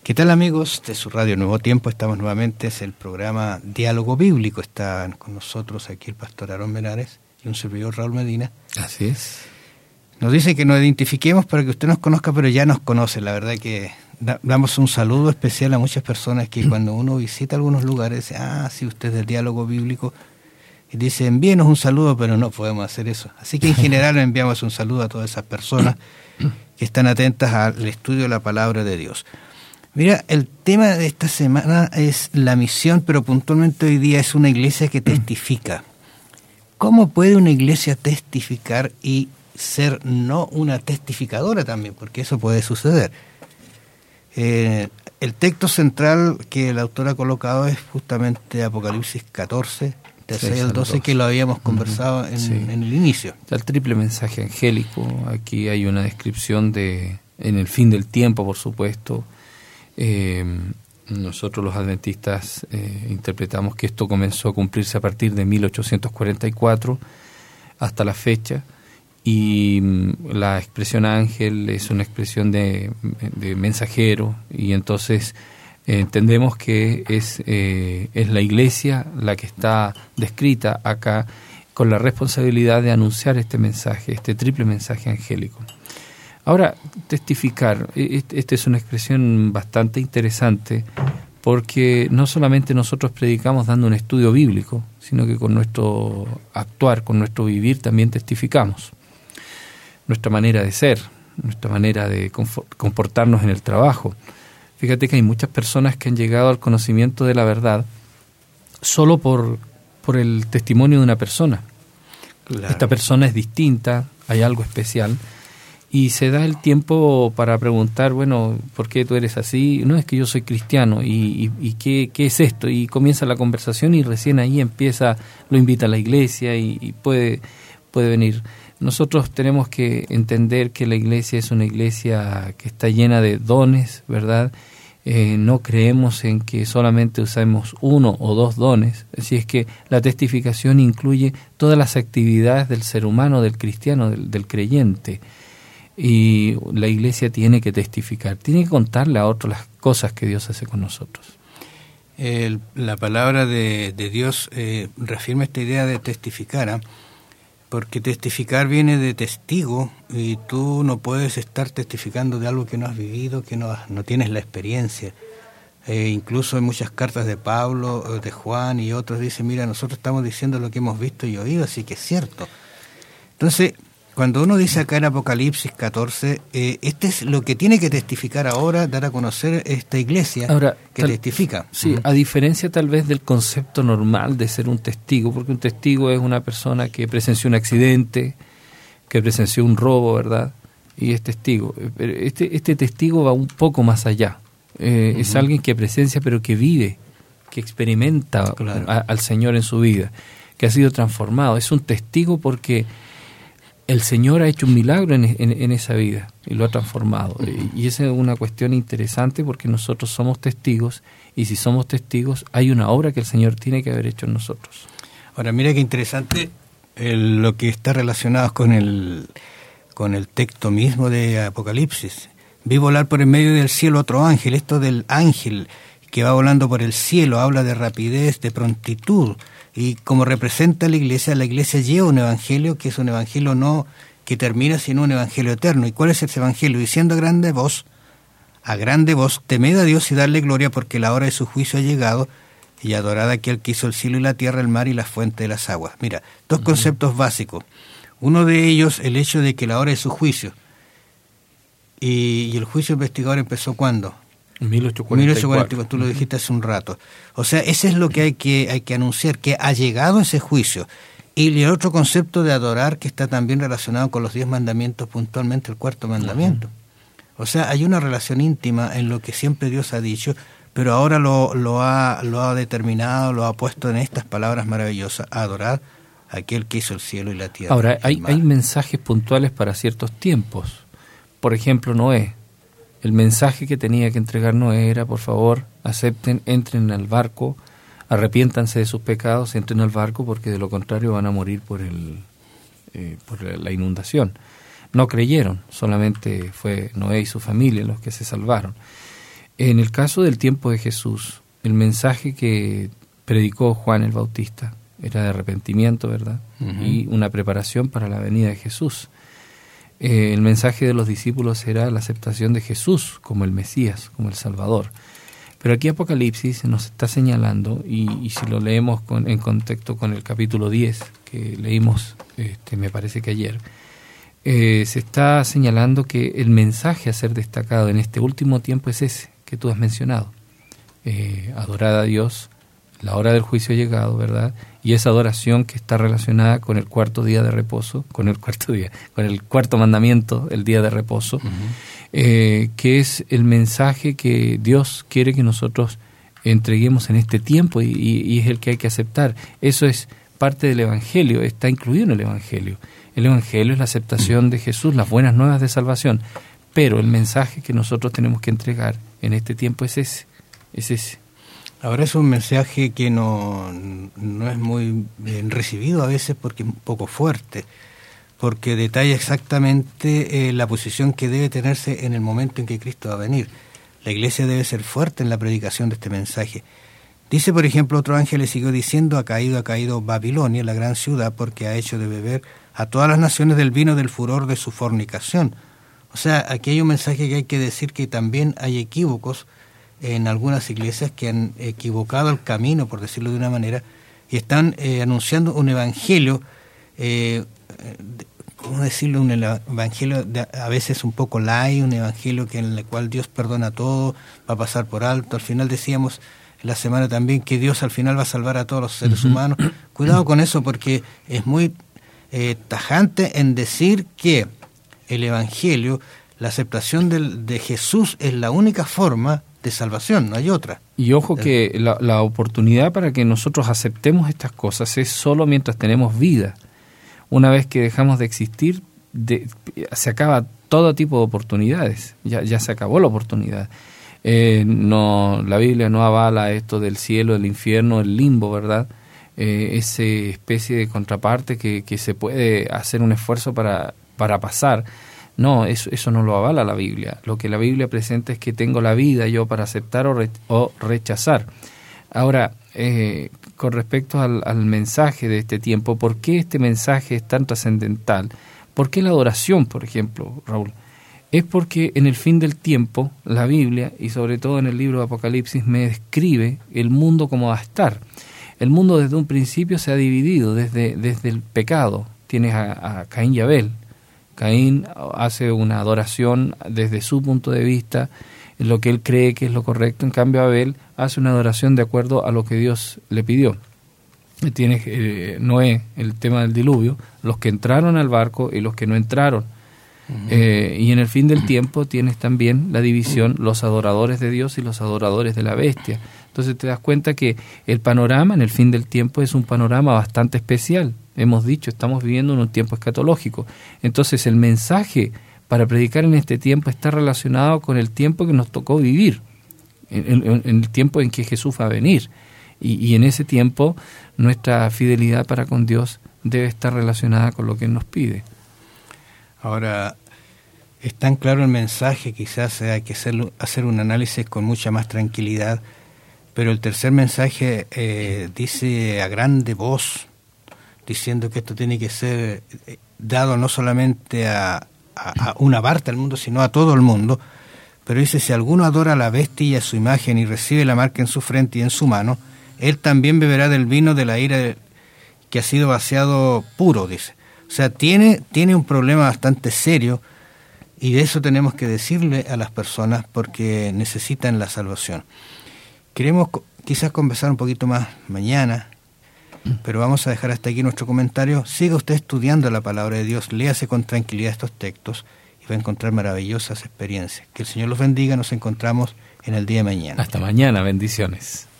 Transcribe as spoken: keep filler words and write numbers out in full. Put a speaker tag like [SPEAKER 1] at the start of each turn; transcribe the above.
[SPEAKER 1] ¿Qué tal, amigos de su radio Nuevo Tiempo? Estamos nuevamente, es el programa Diálogo Bíblico. Están con nosotros aquí el pastor Aarón Menares y un servidor Raúl Medina.
[SPEAKER 2] Así es.
[SPEAKER 1] Nos dicen que nos identifiquemos para que usted nos conozca, pero ya nos conoce. La verdad que da, damos un saludo especial a muchas personas que cuando uno visita algunos lugares, dicen, ah, sí, usted es del Diálogo Bíblico. Y dicen, envíenos un saludo, pero no podemos hacer eso. Así que en general enviamos un saludo a todas esas personas que están atentas al estudio de la palabra de Dios. Mira, el tema de esta semana es la misión, pero puntualmente hoy día es una iglesia que testifica. ¿Cómo puede una iglesia testificar y ser no una testificadora también? Porque eso puede suceder. Eh, el texto central que el autor ha colocado es justamente Apocalipsis catorce, de seis al doce, que lo habíamos conversado uh-huh. en, sí. en el inicio.
[SPEAKER 2] El triple mensaje angélico, aquí hay una descripción de, en el fin del tiempo, por supuesto. Eh, nosotros los adventistas eh, interpretamos que esto comenzó a cumplirse a partir de mil ochocientos cuarenta y cuatro hasta la fecha, y la expresión ángel es una expresión de, de mensajero, y entonces eh, entendemos que es, eh, es la iglesia la que está descrita acá con la responsabilidad de anunciar este mensaje, este triple mensaje angélico. Ahora, testificar, esta es una expresión bastante interesante porque no solamente nosotros predicamos dando un estudio bíblico, sino que con nuestro actuar, con nuestro vivir también testificamos. Nuestra manera de ser, nuestra manera de comportarnos en el trabajo. Fíjate que hay muchas personas que han llegado al conocimiento de la verdad solo por, por el testimonio de una persona. Claro. Esta persona es distinta, hay algo especial. Y se da el tiempo para preguntar, bueno, ¿por qué tú eres así? No, es que yo soy cristiano, ¿y, y, y qué, qué es esto? Y comienza la conversación y recién ahí empieza, lo invita a la iglesia y, y puede, puede venir. Nosotros tenemos que entender que la iglesia es una iglesia que está llena de dones, ¿verdad? Eh, no creemos en que solamente usemos uno o dos dones, así es que la testificación incluye todas las actividades del ser humano, del cristiano, del, del creyente. Y la iglesia tiene que testificar, tiene que contarle a otros las cosas que Dios hace con nosotros.
[SPEAKER 1] El, la palabra de, de Dios eh, reafirma esta idea de testificar, ¿eh? Porque testificar viene de testigo, y tú no puedes estar testificando de algo que no has vivido, que no, no tienes la experiencia. Eh, incluso en muchas cartas de Pablo, de Juan y otros dicen, mira, nosotros estamos diciendo lo que hemos visto y oído, así que es cierto. Entonces, cuando uno dice acá en Apocalipsis catorce, eh, este es lo que tiene que testificar ahora, dar a conocer esta iglesia ahora, que tal, testifica.
[SPEAKER 2] Sí, uh-huh. A diferencia tal vez del concepto normal de ser un testigo, porque un testigo es una persona que presenció un accidente, que presenció un robo, ¿verdad? Y es testigo. Este, este testigo va un poco más allá. Eh, uh-huh. Es alguien que presencia, pero que vive, que experimenta claro. a, al Señor en su vida, que ha sido transformado. Es un testigo porque el Señor ha hecho un milagro en, en, en esa vida y lo ha transformado. Uh-huh. Y esa es una cuestión interesante porque nosotros somos testigos, y si somos testigos hay una obra que el Señor tiene que haber hecho en nosotros.
[SPEAKER 1] Ahora mira qué interesante el, lo que está relacionado con el, con el texto mismo de Apocalipsis. Vi volar por el medio del cielo otro ángel. Esto del ángel que va volando por el cielo habla de rapidez, de prontitud. Y como representa la iglesia, la iglesia lleva un evangelio que es un evangelio no que termina, sino un evangelio eterno. ¿Y cuál es ese evangelio? Diciendo a grande voz, a grande voz, temed a Dios y darle gloria, porque la hora de su juicio ha llegado, y adorad a aquel que hizo el cielo y la tierra, el mar y la fuente de las aguas. Mira, dos uh-huh. conceptos básicos. Uno de ellos, el hecho de que la hora de su juicio. Y, y el juicio investigador empezó ¿cuándo?
[SPEAKER 2] mil ochocientos cuarenta y cuatro.
[SPEAKER 1] Tú lo dijiste hace un rato. O sea, ese es lo que hay que hay que anunciar, que ha llegado ese juicio. Y el otro concepto de adorar, que está también relacionado con los diez mandamientos, puntualmente el cuarto mandamiento. Uh-huh. O sea, hay una relación íntima en lo que siempre Dios ha dicho, pero ahora lo, lo, ha, lo ha determinado, lo ha puesto en estas palabras maravillosas: adorar a aquel que hizo el cielo y la tierra.
[SPEAKER 2] Ahora, hay, hay mensajes puntuales para ciertos tiempos. Por ejemplo, Noé. El mensaje que tenía que entregar Noé era, por favor, acepten, entren al barco, arrepiéntanse de sus pecados, entren al barco, porque de lo contrario van a morir por el eh, por la inundación. No creyeron, solamente fue Noé y su familia los que se salvaron. En el caso del tiempo de Jesús, el mensaje que predicó Juan el Bautista era de arrepentimiento, ¿verdad? Uh-huh. Y una preparación para la venida de Jesús. Eh, el mensaje de los discípulos era la aceptación de Jesús como el Mesías, como el Salvador. Pero aquí Apocalipsis nos está señalando, y, y si lo leemos con, en contexto con el capítulo diez, que leímos, este, me parece que ayer, eh, se está señalando que el mensaje a ser destacado en este último tiempo es ese que tú has mencionado. Eh, adorar a Dios, la hora del juicio ha llegado, ¿verdad? Y esa adoración que está relacionada con el cuarto día de reposo, con el cuarto día, con el cuarto mandamiento, el día de reposo, uh-huh. eh, que es el mensaje que Dios quiere que nosotros entreguemos en este tiempo y, y, y es el que hay que aceptar. Eso es parte del Evangelio, está incluido en el Evangelio. El Evangelio es la aceptación de Jesús, las buenas nuevas de salvación, pero el mensaje que nosotros tenemos que entregar en este tiempo es ese, es ese.
[SPEAKER 1] Ahora es un mensaje que no, no es muy bien recibido a veces porque es un poco fuerte, porque detalla exactamente eh, la posición que debe tenerse en el momento en que Cristo va a venir. La Iglesia debe ser fuerte en la predicación de este mensaje. Dice, por ejemplo, otro ángel le siguió diciendo: ha caído, ha caído Babilonia, la gran ciudad, porque ha hecho de beber a todas las naciones del vino del furor de su fornicación. O sea, aquí hay un mensaje que hay que decir que también hay equívocos en algunas iglesias que han equivocado el camino, por decirlo de una manera, y están eh, anunciando un evangelio, eh, ¿cómo decirlo? Un evangelio de, a veces un poco light, un evangelio que en el cual Dios perdona todo, va a pasar por alto. Al final decíamos en la semana también que Dios al final va a salvar a todos los seres uh-huh. humanos. Cuidado con eso, porque es muy eh, tajante en decir que el evangelio, la aceptación del, de Jesús es la única forma de salvación, no hay otra.
[SPEAKER 2] Y ojo que la, la oportunidad para que nosotros aceptemos estas cosas es solo mientras tenemos vida. Una vez que dejamos de existir, de, se acaba todo tipo de oportunidades, ya, ya se acabó la oportunidad. Eh, no, la Biblia no avala esto del cielo, del infierno, el limbo, ¿verdad? Eh, esa especie de contraparte que, que se puede hacer un esfuerzo para, para pasar. No, eso, eso no lo avala la Biblia. Lo que la Biblia presenta es que tengo la vida yo para aceptar o, re, o rechazar. Ahora, eh, con respecto al, al mensaje de este tiempo, ¿por qué este mensaje es tan trascendental? ¿Por qué la adoración, por ejemplo, Raúl? Es porque en el fin del tiempo, la Biblia, y sobre todo en el libro de Apocalipsis, me describe el mundo como va a estar. El mundo desde un principio se ha dividido, desde, desde el pecado. Tienes a, a Caín y Abel. Caín hace una adoración desde su punto de vista, en lo que él cree que es lo correcto. En cambio, Abel hace una adoración de acuerdo a lo que Dios le pidió. Tienes eh, Noé, el tema del diluvio, los que entraron al barco y los que no entraron. Uh-huh. Eh, y en el fin del tiempo tienes también la división, los adoradores de Dios y los adoradores de la bestia. Entonces te das cuenta que el panorama en el fin del tiempo es un panorama bastante especial. Hemos dicho, estamos viviendo en un tiempo escatológico. Entonces el mensaje para predicar en este tiempo está relacionado con el tiempo que nos tocó vivir, en, en, en el tiempo en que Jesús va a venir. Y, y en ese tiempo nuestra fidelidad para con Dios debe estar relacionada con lo que Él nos pide.
[SPEAKER 1] Ahora, es tan claro el mensaje, quizás hay que hacer, hacer un análisis con mucha más tranquilidad, pero el tercer mensaje eh, dice a grande voz, diciendo que esto tiene que ser dado no solamente a, a, a una parte del mundo, sino a todo el mundo. Pero dice, si alguno adora a la bestia y a su imagen y recibe la marca en su frente y en su mano, él también beberá del vino de la ira que ha sido vaciado puro, dice. O sea, tiene, tiene un problema bastante serio, y de eso tenemos que decirle a las personas porque necesitan la salvación. Queremos quizás conversar un poquito más mañana, pero vamos a dejar hasta aquí nuestro comentario. Siga usted estudiando la palabra de Dios, léase con tranquilidad estos textos y va a encontrar maravillosas experiencias. Que el Señor los bendiga, nos encontramos en el día de mañana.
[SPEAKER 2] Hasta mañana, bendiciones.